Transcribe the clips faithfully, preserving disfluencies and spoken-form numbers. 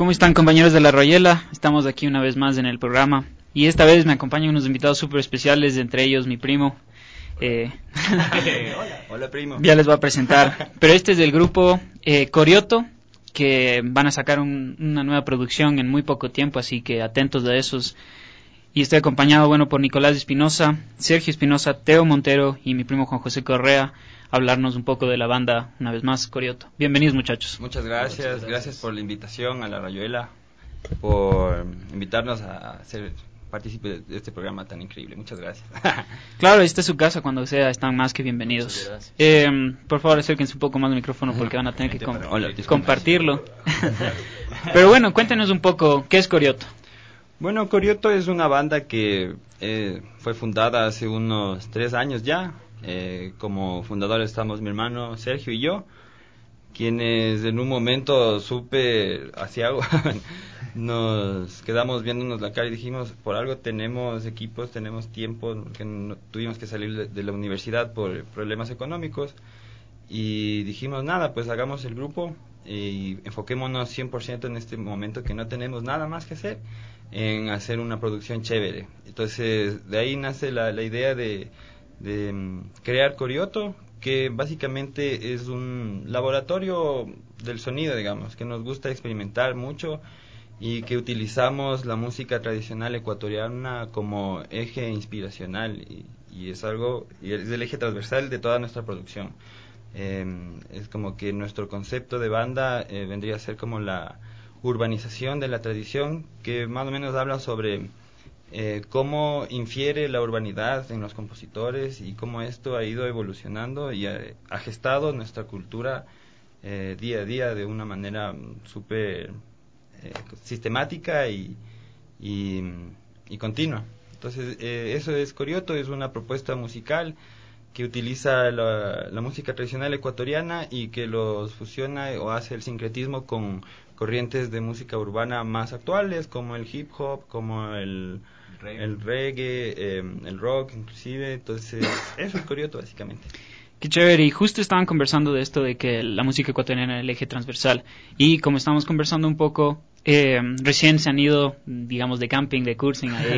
¿Cómo están, compañeros de La Royela? Estamos aquí una vez más en el programa y esta vez me acompañan unos invitados súper especiales, entre ellos mi primo. Eh, hola, hola primo. Ya les voy a presentar, pero este es del grupo eh, Corioto, que van a sacar un, una nueva producción en muy poco tiempo, así que atentos a esos. Y estoy acompañado, bueno, por Nicolás Espinosa, Sergio Espinosa, Teo Montero y mi primo Juan José Correa, a hablarnos un poco de la banda, una vez más, Corioto. Bienvenidos, muchachos. Muchas gracias, Muchas gracias, gracias por la invitación a La Rayuela, por invitarnos a ser partícipe de este programa tan increíble. Muchas gracias. Claro, esta es su casa, cuando sea, están más que bienvenidos. Eh, por favor, acérquense un poco más al micrófono porque van a tener que com Hola, compartirlo. Pero bueno, cuéntenos un poco, ¿qué es Corioto? Bueno, Corioto es una banda que eh, fue fundada hace unos tres años ya. Eh, como fundadores estamos mi hermano Sergio y yo, quienes en un momento súper asiago nos quedamos viéndonos la cara y dijimos, por algo tenemos equipos, tenemos tiempo, porque no, tuvimos que salir de, de la universidad por problemas económicos, y dijimos, nada, pues hagamos el grupo y enfoquémonos cien por ciento en este momento que no tenemos nada más que hacer, en hacer una producción chévere. Entonces de ahí nace la, la idea de, de um, crear Corioto, que básicamente es un laboratorio del sonido, digamos, que nos gusta experimentar mucho y que utilizamos la música tradicional ecuatoriana como eje inspiracional, y, y es algo, y es el eje transversal de toda nuestra producción. Eh, es como que nuestro concepto de banda eh, vendría a ser como la urbanización de la tradición, que más o menos habla sobre eh, cómo infiere la urbanidad en los compositores y cómo esto ha ido evolucionando y ha, ha gestado nuestra cultura eh, día a día de una manera súper eh, sistemática y, y, y continua. Entonces eh, eso es Corioto, es una propuesta musical que utiliza la, la música tradicional ecuatoriana y que los fusiona o hace el sincretismo con corrientes de música urbana más actuales, como el hip hop, como el reggae, el, reggae, eh, el rock inclusive. Entonces eso es Corioto básicamente. Qué chévere, y justo estaban conversando de esto de que la música ecuatoriana es el eje transversal, y como estamos conversando un poco, eh, recién se han ido, digamos, de camping, de cruising ahí,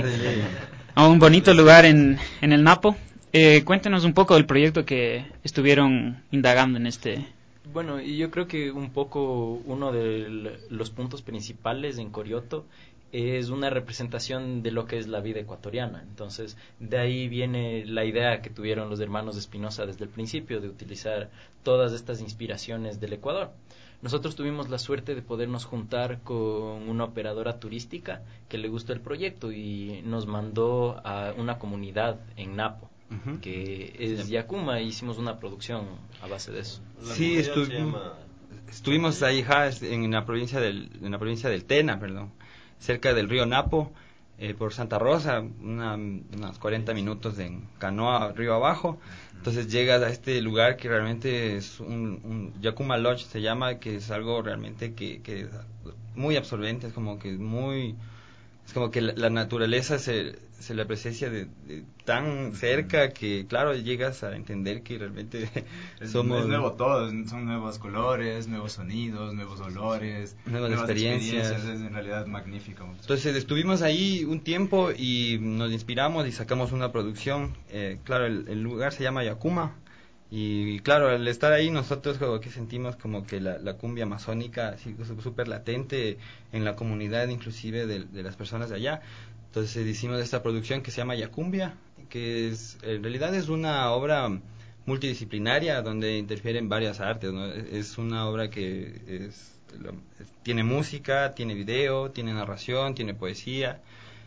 a un bonito lugar en, en el Napo. Eh, cuéntenos un poco del proyecto que estuvieron indagando en este. Bueno, y yo creo que un poco uno de los puntos principales en Corioto es una representación de lo que es la vida ecuatoriana. Entonces, de ahí viene la idea que tuvieron los hermanos de Espinosa desde el principio, de utilizar todas estas inspiraciones del Ecuador. Nosotros tuvimos la suerte de podernos juntar con una operadora turística que le gustó el proyecto y nos mandó a una comunidad en Napo, uh-huh, que es Yacuma, e hicimos una producción a base de eso. Sí, estu llama... estuvimos ahí ja, en la provincia del en la provincia del Tena, perdón, cerca del río Napo, eh, por Santa Rosa, una, unos cuarenta minutos en canoa río abajo. Entonces llegas a este lugar que realmente es un, un Yacuma Lodge se llama, que es algo realmente que, que es muy absorbente, es como que muy, es como que la, la naturaleza se, se la presencia de, de tan cerca que, claro, llegas a entender que realmente es, somos... Es nuevo todo, son nuevos colores, nuevos sonidos, nuevos olores, nuevas, nuevas experiencias. experiencias. Es en realidad magnífico. Entonces estuvimos ahí un tiempo y nos inspiramos y sacamos una producción. Eh, claro, el, el lugar se llama Yacuma. Y claro, al estar ahí nosotros como que sentimos como que la, la cumbia amazónica así súper latente en la comunidad inclusive de, de las personas de allá. Entonces hicimos esta producción que se llama Yacumbia, que es en realidad es una obra multidisciplinaria donde interfieren varias artes, ¿no? Es una obra que es, tiene música, tiene video, tiene narración, tiene poesía.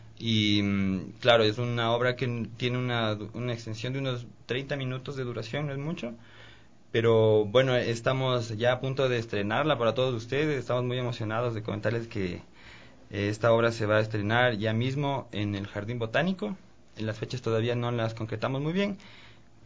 Y claro, es una obra que tiene una, una extensión de unos treinta minutos de duración, no es mucho, pero bueno, estamos ya a punto de estrenarla para todos ustedes. Estamos muy emocionados de comentarles que eh, esta obra se va a estrenar ya mismo en el Jardín Botánico. En las fechas todavía no las concretamos muy bien,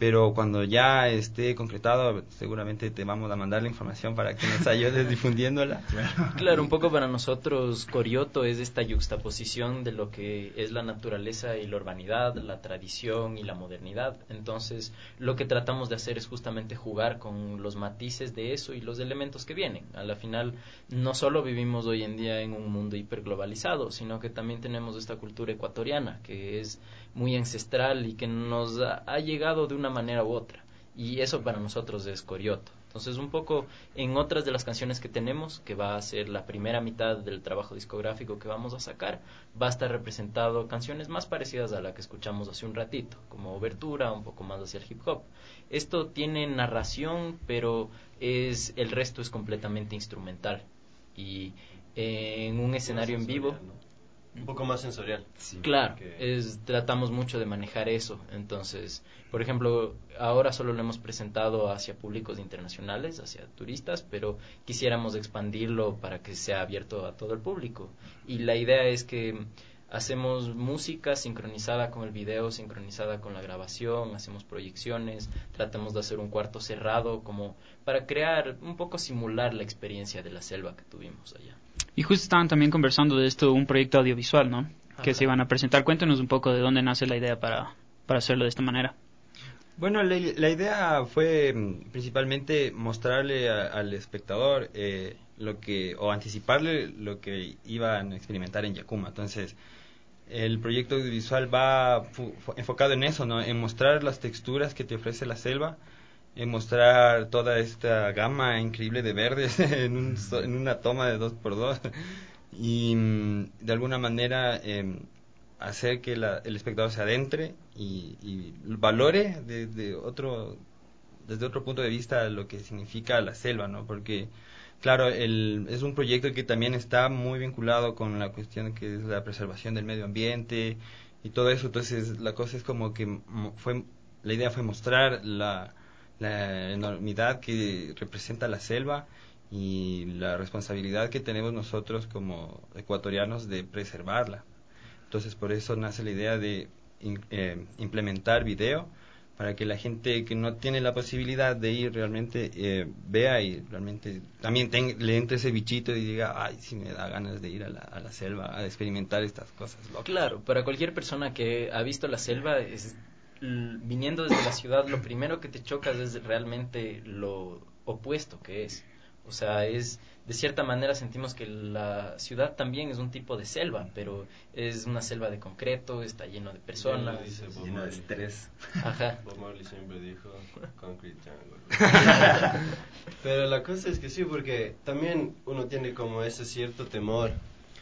pero cuando ya esté concretado seguramente te vamos a mandar la información para que nos ayudes difundiéndola. Claro, un poco para nosotros Corioto es esta yuxtaposición de lo que es la naturaleza y la urbanidad, la tradición y la modernidad. Entonces lo que tratamos de hacer es justamente jugar con los matices de eso y los elementos que vienen. A la final no solo vivimos hoy en día en un mundo hiperglobalizado, sino que también tenemos esta cultura ecuatoriana que es muy ancestral y que nos ha, ha llegado de una manera u otra, y eso para nosotros es Corioto. Entonces un poco en otras de las canciones que tenemos, que va a ser la primera mitad del trabajo discográfico que vamos a sacar, va a estar representado canciones más parecidas a la que escuchamos hace un ratito, como Obertura, un poco más hacia el hip hop. Esto tiene narración, pero es el resto es completamente instrumental, y en un escenario en vivo, un poco más sensorial. Sí, claro, que... es, tratamos mucho de manejar eso. Entonces, por ejemplo, ahora solo lo hemos presentado hacia públicos internacionales, hacia turistas, pero quisiéramos expandirlo para que sea abierto a todo el público. Y la idea es que hacemos música sincronizada con el video, sincronizada con la grabación, hacemos proyecciones, tratamos de hacer un cuarto cerrado como para crear, un poco simular la experiencia de la selva que tuvimos allá. Y justo estaban también conversando de esto, un proyecto audiovisual, ¿no? Ajá. Que se iban a presentar. Cuéntenos un poco de dónde nace la idea para, para hacerlo de esta manera. Bueno, la, la idea fue principalmente mostrarle a, al espectador eh, lo que, o anticiparle lo que iban a experimentar en Yacuma. Entonces, el proyecto audiovisual va fu, fu, enfocado en eso, ¿no? En mostrar las texturas que te ofrece la selva, en mostrar toda esta gama increíble de verdes en, un, en una toma de dos por dos y de alguna manera eh, hacer que la, el espectador se adentre y, y valore de, de otro, desde otro punto de vista lo que significa la selva, ¿no? Porque claro, el, es un proyecto que también está muy vinculado con la cuestión que es la preservación del medio ambiente y todo eso. Entonces la cosa es como que fue, la idea fue mostrar la la enormidad que representa la selva y la responsabilidad que tenemos nosotros como ecuatorianos de preservarla. Entonces por eso nace la idea de in, eh, implementar video para que la gente que no tiene la posibilidad de ir realmente eh, vea y realmente también ten, le entre ese bichito y diga, ay, sí me da ganas de ir a la, a la selva a experimentar estas cosas locas. Claro, para cualquier persona que ha visto la selva es... viniendo desde la ciudad, lo primero que te chocas es realmente lo opuesto que es. O sea, es de cierta manera sentimos que la ciudad también es un tipo de selva, pero es una selva de concreto, está lleno de personas, dice Bob lleno de Marley. estrés. Ajá. Bob Marley siempre dijo Concrete Jungle. Pero la cosa es que sí, porque también uno tiene como ese cierto temor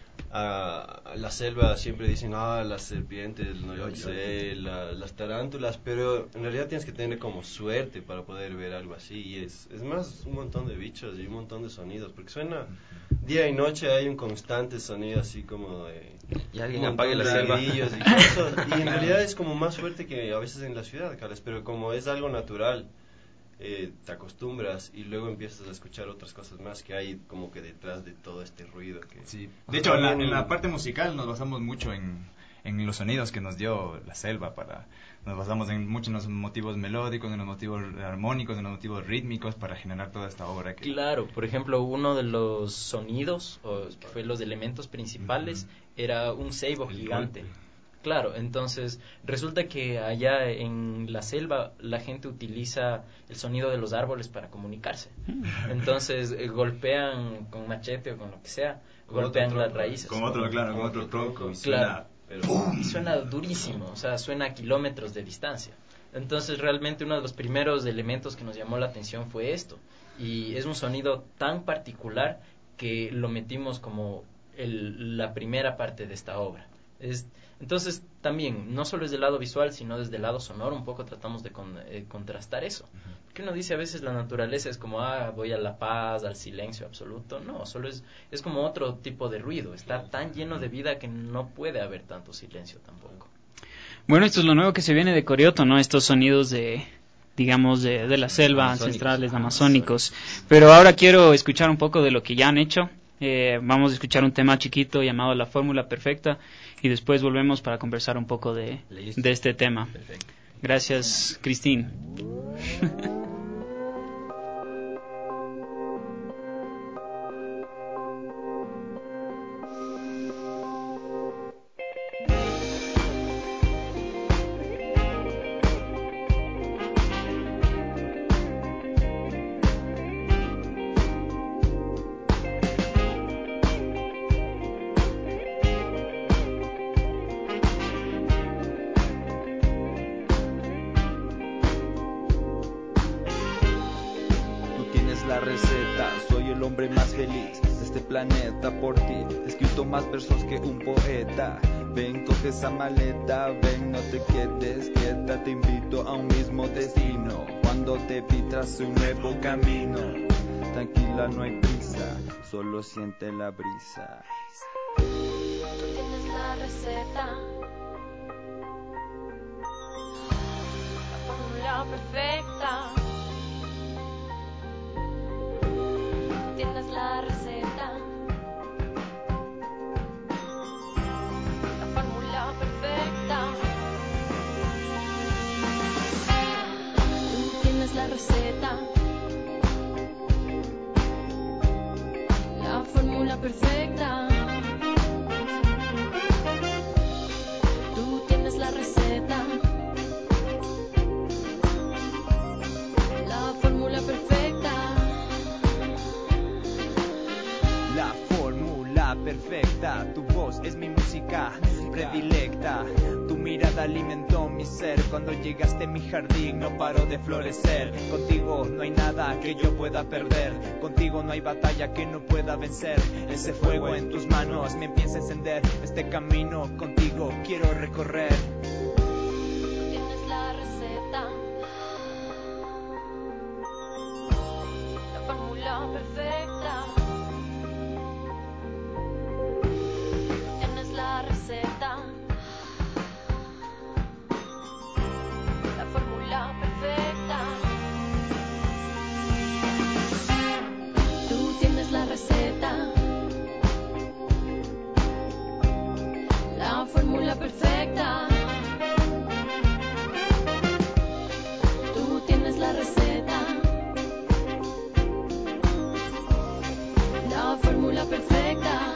a la selva. Siempre dicen, ah, las serpientes, no yo sé, la, las tarántulas, pero en realidad tienes que tener como suerte para poder ver algo así, y es, es más un montón de bichos y un montón de sonidos, porque suena día y noche, hay un constante sonido así como de... Y alguien apague la selva. Y, cosas, y en realidad es como más fuerte que a veces en la ciudad, Carlos, pero como es algo natural, Eh, te acostumbras y luego empiezas a escuchar otras cosas más que hay como que detrás de todo este ruido que... Sí. De hecho, en la, en la parte musical nos basamos mucho en, en los sonidos que nos dio la selva. Para nos basamos en mucho en los motivos melódicos, en los motivos armónicos, en los motivos rítmicos para generar toda esta obra que... Claro, por ejemplo, uno de los sonidos, o que fue los elementos principales, uh-huh. era un ceibo El gigante. Golpe. Claro, entonces resulta que allá en la selva la gente utiliza el sonido de los árboles para comunicarse. Entonces eh, golpean con machete o con lo que sea, con golpean las raíces. Con otro, claro, con otro tronco. Y suena, claro, y suena durísimo, o sea, suena a kilómetros de distancia. Entonces realmente uno de los primeros elementos que nos llamó la atención fue esto. Y es un sonido tan particular que lo metimos como el, la primera parte de esta obra. Es, entonces también no solo es del lado visual sino desde el lado sonoro un poco tratamos de con, eh, contrastar eso, porque uno dice a veces la naturaleza es como ah voy a la paz, al silencio absoluto. No, solo es es como otro tipo de ruido, está tan lleno de vida que no puede haber tanto silencio tampoco. Bueno, esto es lo nuevo que se viene de Corioto, ¿no? Estos sonidos de digamos de, de la selva, amazónicos, ancestrales, amazónicos. Pero ahora quiero escuchar un poco de lo que ya han hecho. Eh, vamos a escuchar un tema chiquito llamado La Fórmula Perfecta y después volvemos para conversar un poco de, de este tema. Perfecto. Gracias, Cristín. Ven, coge esa maleta, ven, no te quedes quieta, te invito a un mismo destino. Cuando te vi tras un nuevo camino, tranquila, no hay prisa, solo siente la brisa. Tú tienes la receta, la fórmula perfecta. Tú tienes la receta. La receta, la fórmula perfecta. Tú tienes la receta, la fórmula perfecta. La fórmula perfecta, tu voz es mi música predilecta. Tu mirada alimentó mi ser. Cuando llegaste a mi jardín no paro de florecer. Contigo no hay nada que yo pueda perder. Contigo no hay batalla que no pueda vencer. Ese fuego en tus manos me empieza a encender. Este camino contigo quiero recorrer. Tienes la receta, la fórmula perfecta. Tienes la receta, la fórmula perfecta. Tú tienes la receta, la fórmula perfecta. Tú tienes la receta, la fórmula perfecta.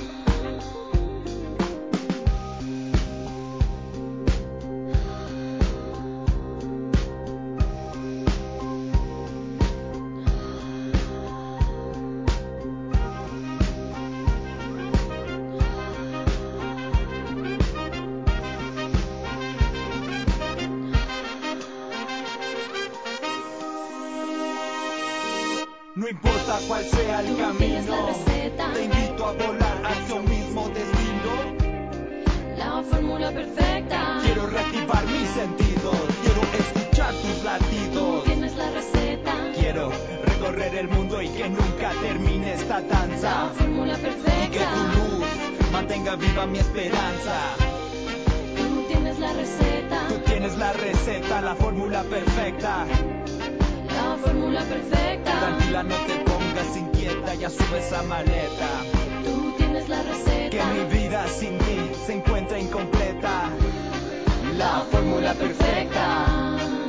No importa cuál sea el Tú camino, tienes la receta, te invito a volar hacia un mismo destino. la fórmula perfecta. Quiero reactivar mis sentidos, quiero escuchar tus Tú latidos. tienes la receta, Quiero recorrer el mundo y que nunca termine esta la danza. fórmula Y que perfecta. tu luz mantenga viva mi esperanza. Tú tienes la receta, Tú tienes la receta, la fórmula perfecta. la fórmula perfecta. Tranquila, no te pongas inquieta, ya sube esa maleta. Tú tienes la Que receta, mi vida sin ti se encuentra incompleta. La fórmula perfecta.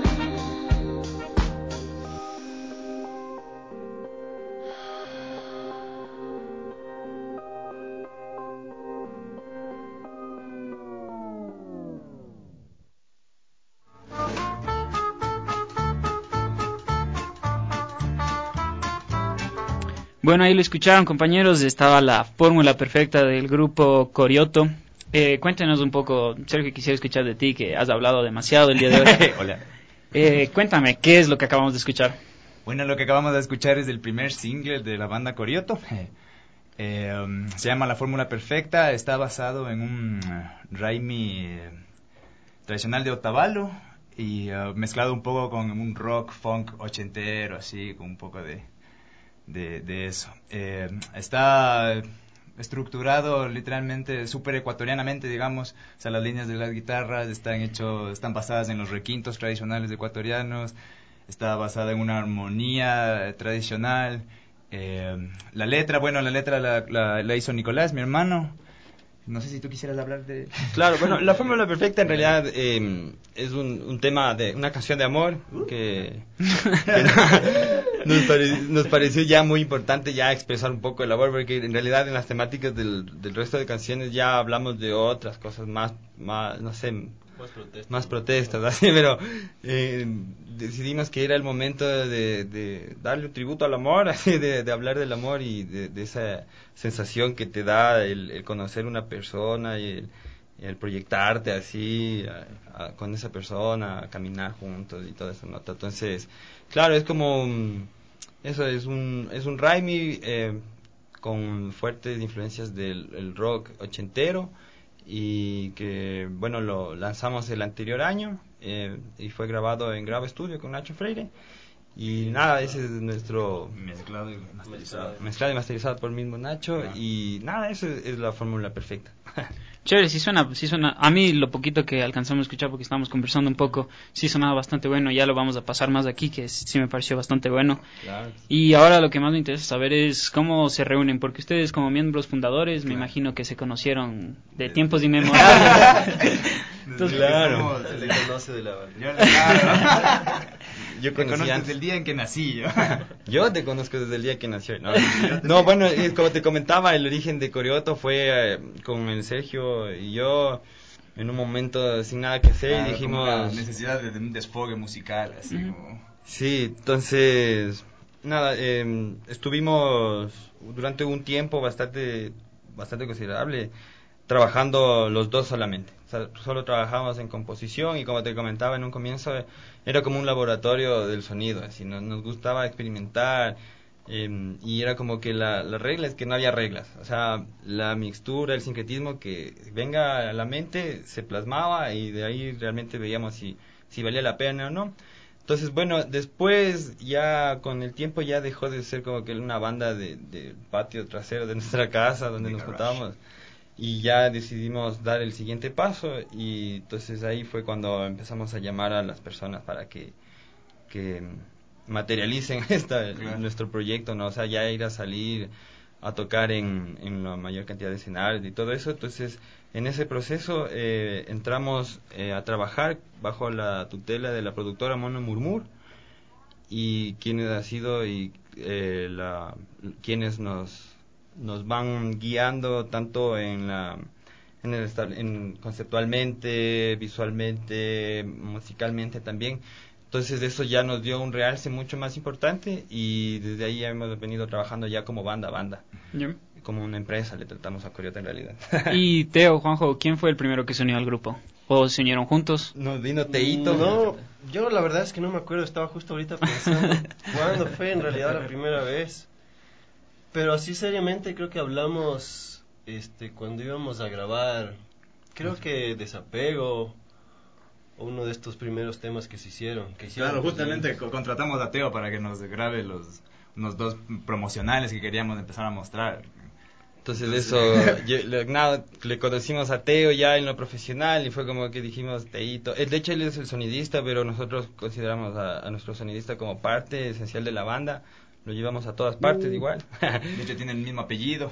Bueno, ahí lo escucharon, compañeros. Estaba la fórmula perfecta del grupo Corioto. Eh, cuéntanos un poco, Sergio, quisiera escuchar de ti, que has hablado demasiado el día de hoy. Hola. Eh, cuéntame, ¿qué es lo que acabamos de escuchar? Bueno, lo que acabamos de escuchar es el primer single de la banda Corioto. Eh, um, se llama La Fórmula Perfecta. Está basado en un uh, raimi eh, tradicional de Otavalo y uh, mezclado un poco con un rock funk ochentero, así, con un poco de, de, de eso. Eh, está estructurado literalmente, súper ecuatorianamente, digamos. O sea, las líneas de las guitarras están, hecho, están basadas en los requintos tradicionales ecuatorianos. Está basada en una armonía tradicional. Eh, la letra, bueno, la letra la, la, la hizo Nicolás, mi hermano. No sé si tú quisieras hablar de... Claro, bueno, la fórmula perfecta en realidad eh, es un, un tema de una canción de amor que, que nos, pare, nos pareció ya muy importante ya expresar un poco el amor, porque en realidad en las temáticas del, del resto de canciones ya hablamos de otras cosas más, más no sé, Más protestas. más protestas, así, pero eh, decidimos que era el momento de, de darle un tributo al amor, así, de, de hablar del amor y de, de esa sensación que te da el, el conocer una persona y el, el proyectarte así a, a, con esa persona, a caminar juntos y toda esa nota. Entonces, claro, es como un, eso es un es un Raimi eh, con fuertes influencias del el rock ochentero, y que bueno lo lanzamos el anterior año eh, y fue grabado en Grave Studio con Nacho Freire, y nada, ese es nuestro Mezclado y masterizado. mezclado y masterizado por el mismo Nacho, Ah. y nada, eso es, es la fórmula perfecta. Chévere, sí suena, sí suena. A mí lo poquito que alcanzamos a escuchar, porque estábamos conversando un poco, sí sonaba bastante bueno. Ya lo vamos a pasar más aquí, que sí me pareció bastante bueno. Claro. Y ahora lo que más me interesa saber es cómo se reúnen, porque ustedes como miembros fundadores, me Claro. imagino que se conocieron de Desde- tiempos inmemorables. Entonces, claro. Se le conoce de la banda. Yo, claro. Yo Te conocí conozco antes- desde el día en que nací yo. Yo te conozco desde el día que nació. No, no bueno, eh, como te comentaba, el origen de Corioto fue eh, con el Sergio y yo en un momento sin nada que hacer, Claro, y como la dijimos... necesidad de, de un desfogue musical, así Ujú. como... Sí, entonces, nada, eh, estuvimos durante un tiempo bastante, bastante considerable trabajando los dos solamente. O sea, solo trabajábamos en composición, y como te comentaba en un comienzo, eh, era como un laboratorio del sonido, así nos, nos gustaba experimentar, eh, y era como que la, la regla es que no había reglas. O sea, la mixtura, el sincretismo que venga a la mente se plasmaba, y de ahí realmente veíamos si, si valía la pena o no. Entonces, bueno, después ya con el tiempo ya dejó de ser como que una banda de, de patio trasero de nuestra casa donde De nos garage. juntábamos, y ya decidimos dar el siguiente paso, y entonces ahí fue cuando empezamos a llamar a las personas para que, que materialicen esta, Claro. nuestro proyecto, ¿no? O sea, ya ir a salir a tocar en, en la mayor cantidad de escenarios y todo eso. Entonces, en ese proceso eh, entramos eh, a trabajar bajo la tutela de la productora Mono Murmur, y quienes ha sido y eh, la, quienes nos nos van guiando tanto en la en el estab- en conceptualmente, visualmente, musicalmente también. Entonces eso ya nos dio un realce mucho más importante, y desde ahí ya hemos venido trabajando ya como banda banda ¿Ya? como una empresa le tratamos a Coyote en realidad. Y Teo, Juanjo, ¿quién fue el primero que se unió al grupo? ¿O se unieron juntos? Nos vino Teito. No, yo la verdad es que no me acuerdo, estaba justo ahorita pensando cuándo fue en realidad la primera vez. Pero así seriamente creo que hablamos este cuando íbamos a grabar, creo que Desapego, o uno de estos primeros temas que se hicieron. Que hicieron Claro, allí. justamente co- contratamos a Teo para que nos grabe los unos dos promocionales que queríamos empezar a mostrar. Entonces eso, yo- le, nada, le conocimos a Teo ya en lo profesional, y fue como que dijimos Teito. Eh, De hecho él es el sonidista, pero nosotros consideramos a, a nuestro sonidista como parte esencial de la banda. Lo llevamos a todas partes igual. De hecho tiene el mismo apellido.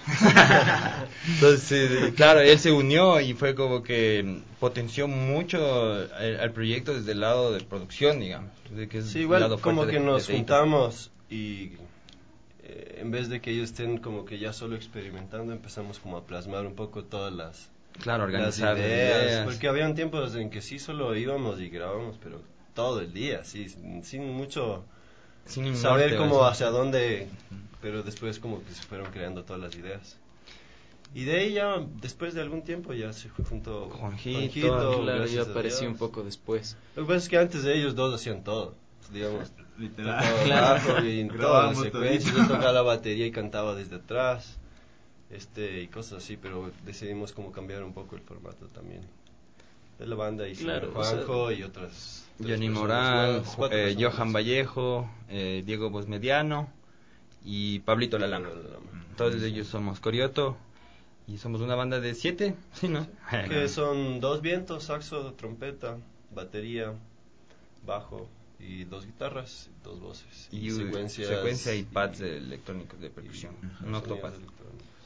Entonces, claro, él se unió y fue como que potenció mucho al, al proyecto desde el lado de producción, digamos. Desde que es Sí, el igual lado como fuerte que de- nos de Teito. juntamos y eh, en vez de que ellos estén como que ya solo experimentando, empezamos como a plasmar un poco todas las, Claro, las organizar ideas, ideas. porque habían tiempos en que sí solo íbamos y grabábamos, pero todo el día, sí, sin, sin mucho Sin un saber norte, cómo así. hacia dónde, pero después como que se fueron creando todas las ideas. Y de ahí ya, después de algún tiempo, ya se juntó Juanjito, Claro, gracias yo a aparecí Dios. un poco después. Lo que pasa es que antes de ellos dos hacían todo, digamos, Literal. tocaba Claro. bajo y todas las Grabábamos secuencias, todito. yo tocaba la batería y cantaba desde atrás, este y cosas así, pero decidimos como cambiar un poco el formato también de la banda, y Claro, Juanjo o sea, y otras tres Johnny personas Morán, más, cuatro eh, personas Johan más. Vallejo, eh, Diego Bosmediano y Pablito Lalama. Todos ellos somos Corioto, y somos una banda de siete, ¿sí, no? Que son dos vientos, saxo, trompeta, batería, bajo y dos guitarras, dos voces y secuencias secuencia y pads electrónicos de percusión, y un octopad. sonidos electrónicos.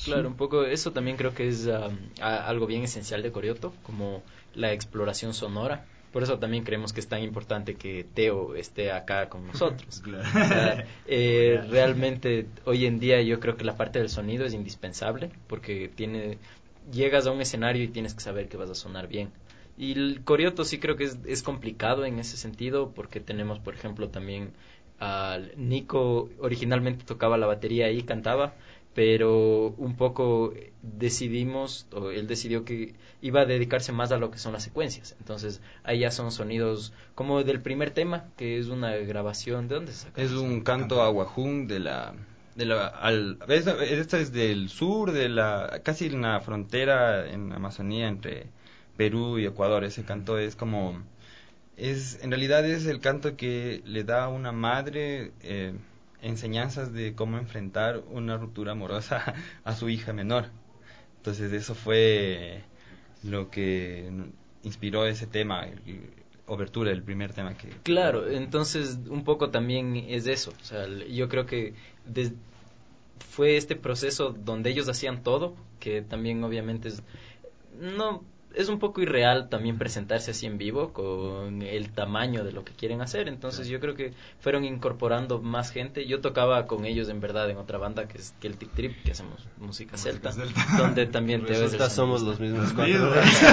Claro, un poco eso también creo que es um, a, algo bien esencial de Corioto, como la exploración sonora. Por eso también creemos que es tan importante que Teo esté acá con nosotros. Claro. O sea, eh, realmente hoy en día yo creo que la parte del sonido es indispensable, porque tiene llegas a un escenario y tienes que saber que vas a sonar bien. Y el Corioto sí creo que es, es complicado en ese sentido, porque tenemos, por ejemplo, también a Nico, originalmente tocaba la batería y cantaba, pero un poco decidimos, o él decidió que iba a dedicarse más a lo que son las secuencias. Entonces, ahí ya son sonidos como del primer tema, que es una grabación. ¿De dónde se saca? Es un canto a Guajún de la... De la al, esta, esta es del sur, de la casi en la frontera en Amazonía entre Perú y Ecuador. Ese canto es como... es en realidad es el canto que le da a una madre... Eh, enseñanzas de cómo enfrentar una ruptura amorosa a su hija menor. Entonces eso fue lo que inspiró ese tema, el, obertura, el primer tema que... Claro, entonces un poco también es eso. O sea, yo creo que des, fue este proceso donde ellos hacían todo, que también obviamente es... no es un poco irreal también presentarse así en vivo con el tamaño de lo que quieren hacer. Entonces yo creo que fueron incorporando más gente. Yo tocaba con ellos en verdad en otra banda que es Celtic Trip, que hacemos música, música celta, celta, donde también te resulta somos los mismos cuatro.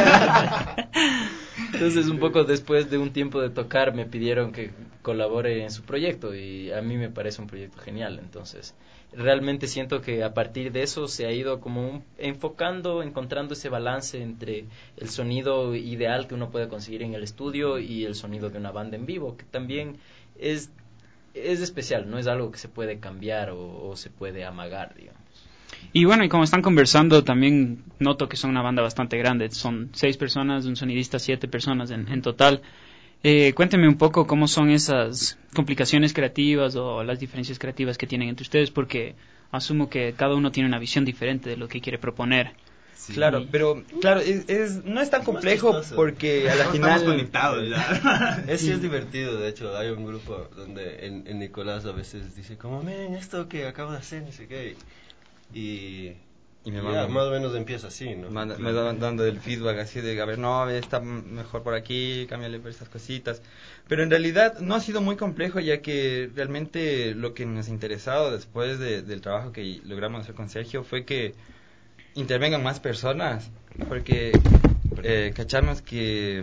Entonces un poco después de un tiempo de tocar me pidieron que colabore en su proyecto y a mí me parece un proyecto genial. Entonces realmente siento que a partir de eso se ha ido como un, enfocando, encontrando ese balance entre el sonido ideal que uno puede conseguir en el estudio y el sonido de una banda en vivo, que también es, es especial, no es algo que se puede cambiar o, o se puede amagar, digamos. Y bueno, y como están conversando, también noto que son una banda bastante grande, son seis personas, un sonidista, siete personas en, en total. Eh, cuéntenme un poco cómo son esas complicaciones creativas o las diferencias creativas que tienen entre ustedes, porque asumo que cada uno tiene una visión diferente de lo que quiere proponer. Sí. Claro, pero claro, es, es no es tan complejo porque a la final estamos conectados ya. Es sí es divertido, de hecho, hay un grupo donde en, en Nicolás a veces dice como, miren esto que acabo de hacer, no sé qué, y... Y me ya, manda, más o menos empieza así, ¿no? Manda, me van dando el feedback así de, a ver, no, está mejor por aquí, cámbiale por estas cositas. Pero en realidad no ha sido muy complejo, ya que realmente lo que nos ha interesado después de, del trabajo que logramos hacer con Sergio fue que intervengan más personas, porque eh, cachamos que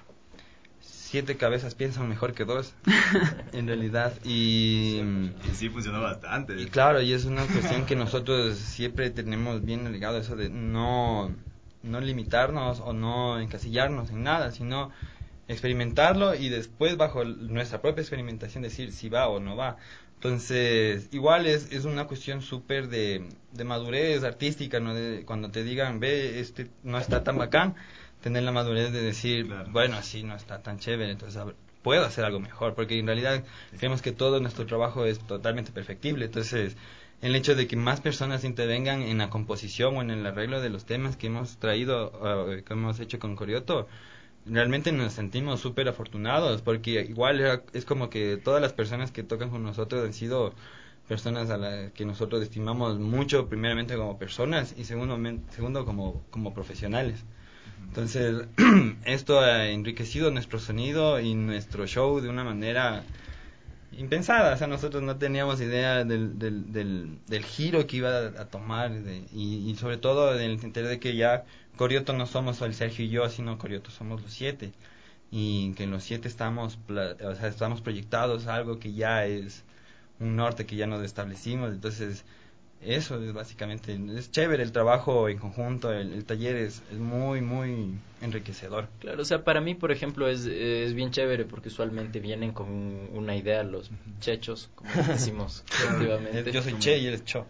siete cabezas piensan mejor que dos, en realidad, y, y sí funcionó bastante. Y claro, y es una cuestión que nosotros siempre tenemos bien ligado, eso de no, no limitarnos o no encasillarnos en nada, sino experimentarlo y después bajo nuestra propia experimentación decir si va o no va. Entonces, igual es, es una cuestión súper de, de madurez artística, ¿no? De, cuando te digan, ve, este no está tan bacán, tener la madurez de decir, claro, bueno, así no está tan chévere, entonces a ver, puedo hacer algo mejor, porque en realidad creemos que todo nuestro trabajo es totalmente perfectible. Entonces, el hecho de que más personas intervengan en la composición o en el arreglo de los temas que hemos traído, uh, que hemos hecho con Corioto, realmente nos sentimos súper afortunados, porque igual era, es como que todas las personas que tocan con nosotros han sido personas a las que nosotros estimamos mucho, primeramente como personas y segundo, segundo como, como profesionales. Entonces, esto ha enriquecido nuestro sonido y nuestro show de una manera impensada. O sea, nosotros no teníamos idea del, del, del, del giro que iba a tomar de, y, y sobre todo del entender de que ya Corioto no somos el Sergio y yo, sino Corioto somos los siete. Y que en los siete estamos, o sea, estamos proyectados a algo que ya es un norte que ya nos establecimos. Entonces, eso es básicamente, es chévere el trabajo en conjunto, el, el taller es, es muy, muy enriquecedor. Claro, o sea, para mí, por ejemplo, es, es bien chévere porque usualmente vienen con una idea los chechos, como decimos creativamente. Yo soy che y él es cho.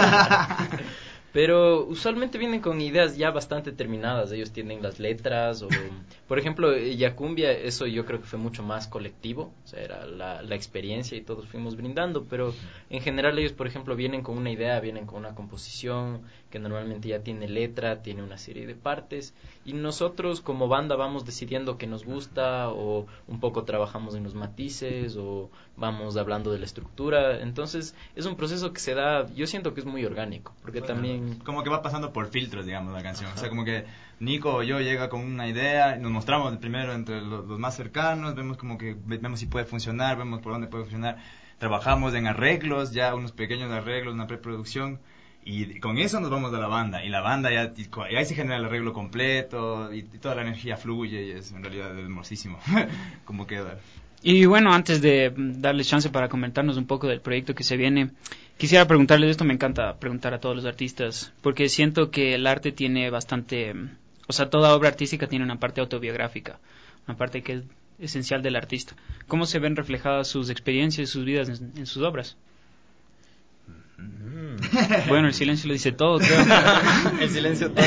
Pero usualmente vienen con ideas ya bastante terminadas. Ellos tienen las letras o, por ejemplo, Yacumbia, eso yo creo que fue mucho más colectivo. O sea, era la, la experiencia y todos fuimos brindando. Pero en general ellos, por ejemplo, vienen con una idea, vienen con una composición que normalmente ya tiene letra, tiene una serie de partes. Y nosotros como banda vamos decidiendo qué nos gusta o un poco trabajamos en los matices o vamos hablando de la estructura. Entonces es un proceso que se da, yo siento que es muy orgánico. Porque bueno, también... sin... como que va pasando por filtros, digamos, la canción. Ajá. O sea, como que Nico o yo llega con una idea, nos mostramos primero entre los, los más cercanos, vemos como que vemos si puede funcionar, vemos por dónde puede funcionar. Trabajamos en arreglos, ya unos pequeños arreglos, una preproducción, y con eso nos vamos a la banda, y la banda ya, y ahí se genera el arreglo completo, y, y toda la energía fluye, y es en realidad hermosísimo como queda. Y bueno, antes de darles chance para comentarnos un poco del proyecto que se viene, quisiera preguntarles, esto me encanta preguntar a todos los artistas, porque siento que el arte tiene bastante, o sea, toda obra artística tiene una parte autobiográfica, una parte que es esencial del artista. ¿Cómo se ven reflejadas sus experiencias, sus vidas en, en sus obras? Mm. Bueno, el silencio lo dice todo, creo. El silencio todo.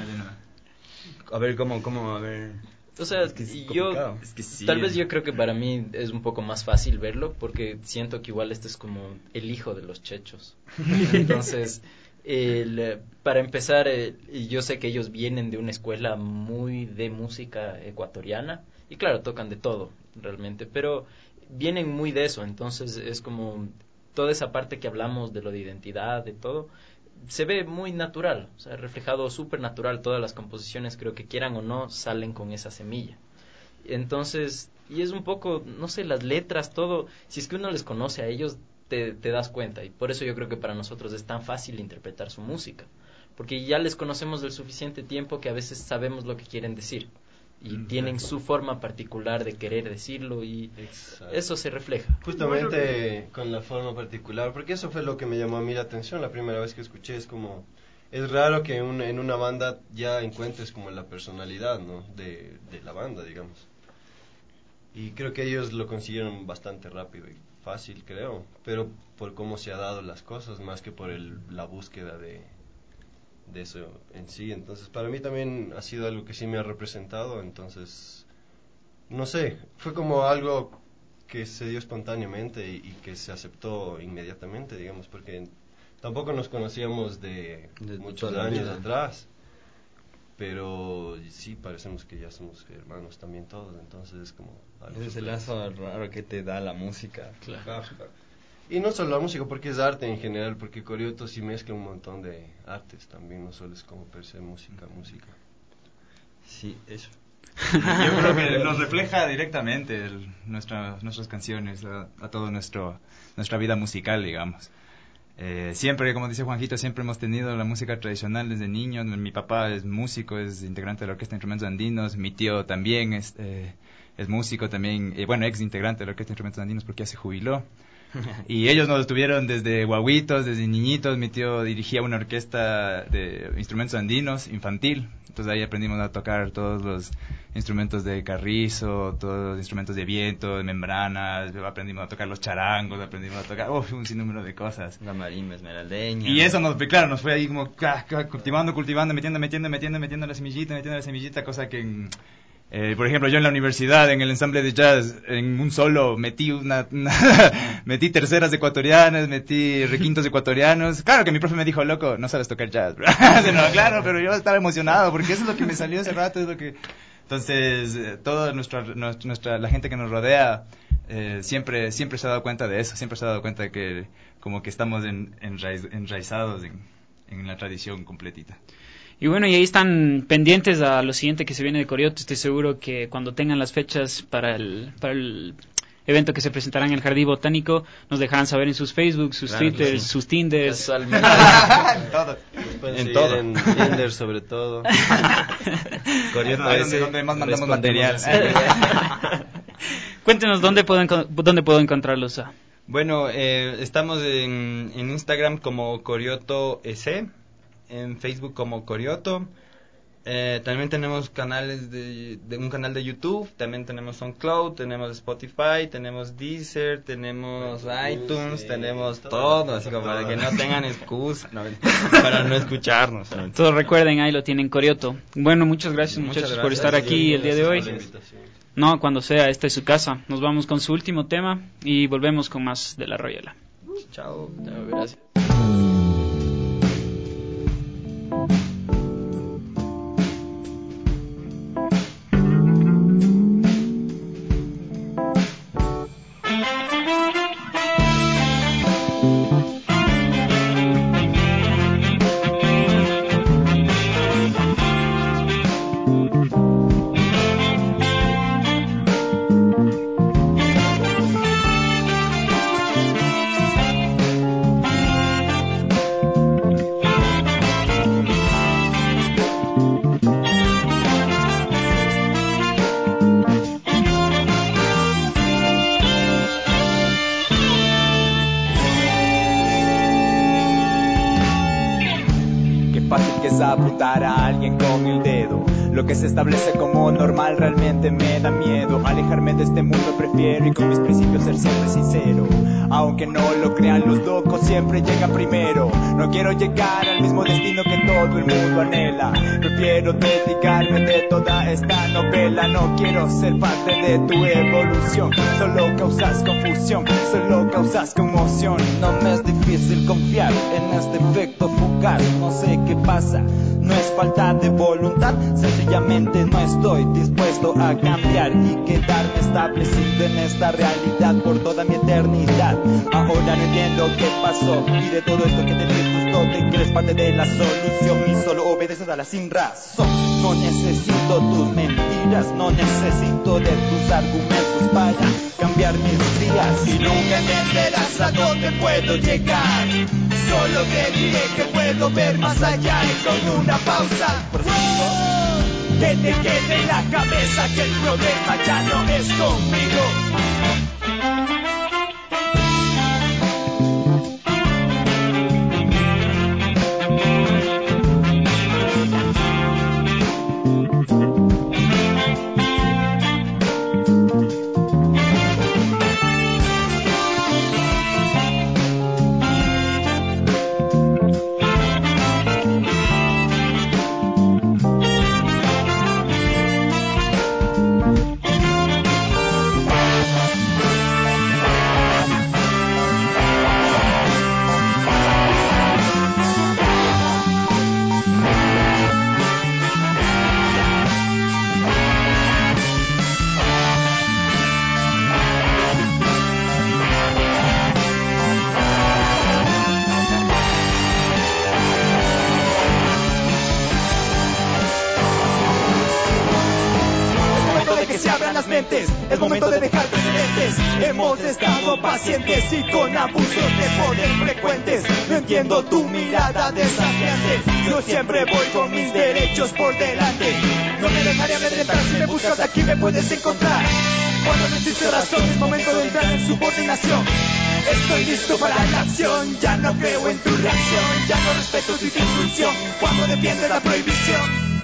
A ver, ¿cómo, cómo, a ver... O sea, es que es yo, es que sí, tal vez yo creo que para mí es un poco más fácil verlo, porque siento que igual este es como el hijo de los chechos. Entonces, el, para empezar, el, yo sé que ellos vienen de una escuela muy de música ecuatoriana, y claro, tocan de todo, realmente, pero vienen muy de eso, entonces es como toda esa parte que hablamos de lo de identidad, de todo, se ve muy natural, o sea, reflejado súper natural. Todas las composiciones, creo que quieran o no, salen con esa semilla. Entonces, y es un poco, no sé, las letras, todo, si es que uno les conoce a ellos, te, te das cuenta. Y por eso yo creo que para nosotros es tan fácil interpretar su música, porque ya les conocemos del suficiente tiempo que a veces sabemos lo que quieren decir. Y Exacto. tienen su forma particular de querer decirlo, y Exacto. eso se refleja. Justamente con la forma particular, porque eso fue lo que me llamó a mí la atención la primera vez que escuché. Es como, es raro que un, en una banda ya encuentres como la personalidad, ¿no? de, de la banda, digamos. Y creo que ellos lo consiguieron bastante rápido y fácil, creo, pero por cómo se ha dado las cosas, más que por el, la búsqueda de... de eso en sí. Entonces para mí también ha sido algo que sí me ha representado. Entonces no sé, fue como algo que se dio espontáneamente y, y que se aceptó inmediatamente, digamos, porque tampoco nos conocíamos de, de muchos años vida. atrás, pero sí parecemos que ya somos hermanos también todos. Entonces es como algo ese es el lazo raro que te da la música. Claro, claro. Y no solo la música, porque es arte en general, porque Corioto sí mezcla un montón de artes también, no solo es como per se música, música. Sí, eso. Yo creo que nos refleja directamente el, nuestra, nuestras canciones a, a toda nuestra vida musical, digamos. Eh, siempre, como dice Juanjito, siempre hemos tenido la música tradicional desde niños. Mi papá es músico, es integrante de la Orquesta de Instrumentos Andinos. Mi tío también es, eh, es músico, también, eh, bueno, ex integrante de la Orquesta de Instrumentos Andinos porque ya se jubiló. Y ellos nos tuvieron desde guaguitos, desde niñitos. Mi tío dirigía una orquesta de instrumentos andinos infantil, entonces ahí aprendimos a tocar todos los instrumentos de carrizo, todos los instrumentos de viento, de membranas, aprendimos a tocar los charangos, aprendimos a tocar uf, un sinnúmero de cosas. La marimba esmeraldeña. Y eso nos, claro, nos fue ahí como cultivando, cultivando, metiendo, metiendo, metiendo, metiendo la semillita, metiendo la semillita, cosa que... Eh, por ejemplo, yo en la universidad, en el ensamble de jazz, en un solo metí una, una metí terceras ecuatorianas, metí requintos ecuatorianos. Claro que mi profe me dijo, loco, no sabes tocar jazz, bro. No, claro, pero yo estaba emocionado porque eso es lo que me salió hace rato, es lo que... Entonces, eh, toda nuestra, nuestra, la gente que nos rodea eh, siempre, siempre se ha dado cuenta de eso, siempre se ha dado cuenta de que como que estamos en, enraiz, enraizados en, en la tradición completita. Y bueno, y ahí están pendientes a lo siguiente que se viene de Corioto. Estoy seguro que cuando tengan las fechas para el, para el evento que se presentará en el Jardín Botánico, nos dejarán saber en sus Facebook, sus claro, Twitters, sí. sus Tinders. en todo. En todo. En Tinder sobre todo. Corioto es donde, donde más mandamos material. Cuéntenos dónde puedo, dónde puedo encontrarlos. A? Bueno, eh, estamos en, en Instagram como Corioto S, en Facebook como Corioto. Eh, también tenemos canales de, de un canal de YouTube, también tenemos SoundCloud, tenemos Spotify, tenemos Deezer, tenemos pues, iTunes, sí, tenemos todo, todo así como todo. Para que no tengan excusa no, para no escucharnos. ¿No? Todos recuerden, ahí lo tienen Corioto. Bueno, muchas gracias muchas muchachos gracias, por estar aquí el día de hoy. No, cuando sea, esta es su casa. Nos vamos con su último tema y volvemos con más de La Royola. Chao. Chao, gracias. apuntar a alguien con el dedo. Lo que se establece como normal realmente me da miedo. Alejarme de este mundo prefiero y con mis principios ser siempre sincero. Aunque no lo crean los locos, siempre llega primero. No quiero llegar al mismo destino que todo el mundo anhela. Prefiero dedicarme de toda esta novela. No quiero ser parte de tu evolución. Solo causas confusión, solo causas conmoción. No me es difícil confiar en este efecto fugaz. No sé qué pasa, no es falta de voluntad. Sencillamente no estoy dispuesto a cambiar y quedarme establecido en esta realidad por toda mi eternidad. Ahora no entiendo qué pasó y de todo esto que te disgustó, te crees parte de la solución y solo obedeces a la sin razón. No necesito tus mentiras, no necesito de tus argumentos para cambiar mis días. Y nunca entenderás a dónde puedo llegar. Solo te diré que puedo ver más allá y con una pausa que te quede en la cabeza que el problema ya no es conmigo. Es momento de dejar precedentes. Hemos estado pacientes y con abusos de poder frecuentes. No entiendo tu mirada desafiante. Yo siempre voy con mis derechos por delante. No me dejaré amedrentar. Si me buscas aquí me puedes encontrar. Cuando no existe razón es momento de entrar en subordinación. Estoy listo para la acción. Ya no creo en tu reacción. Ya no respeto tu instrucción cuando defiendes la prohibición.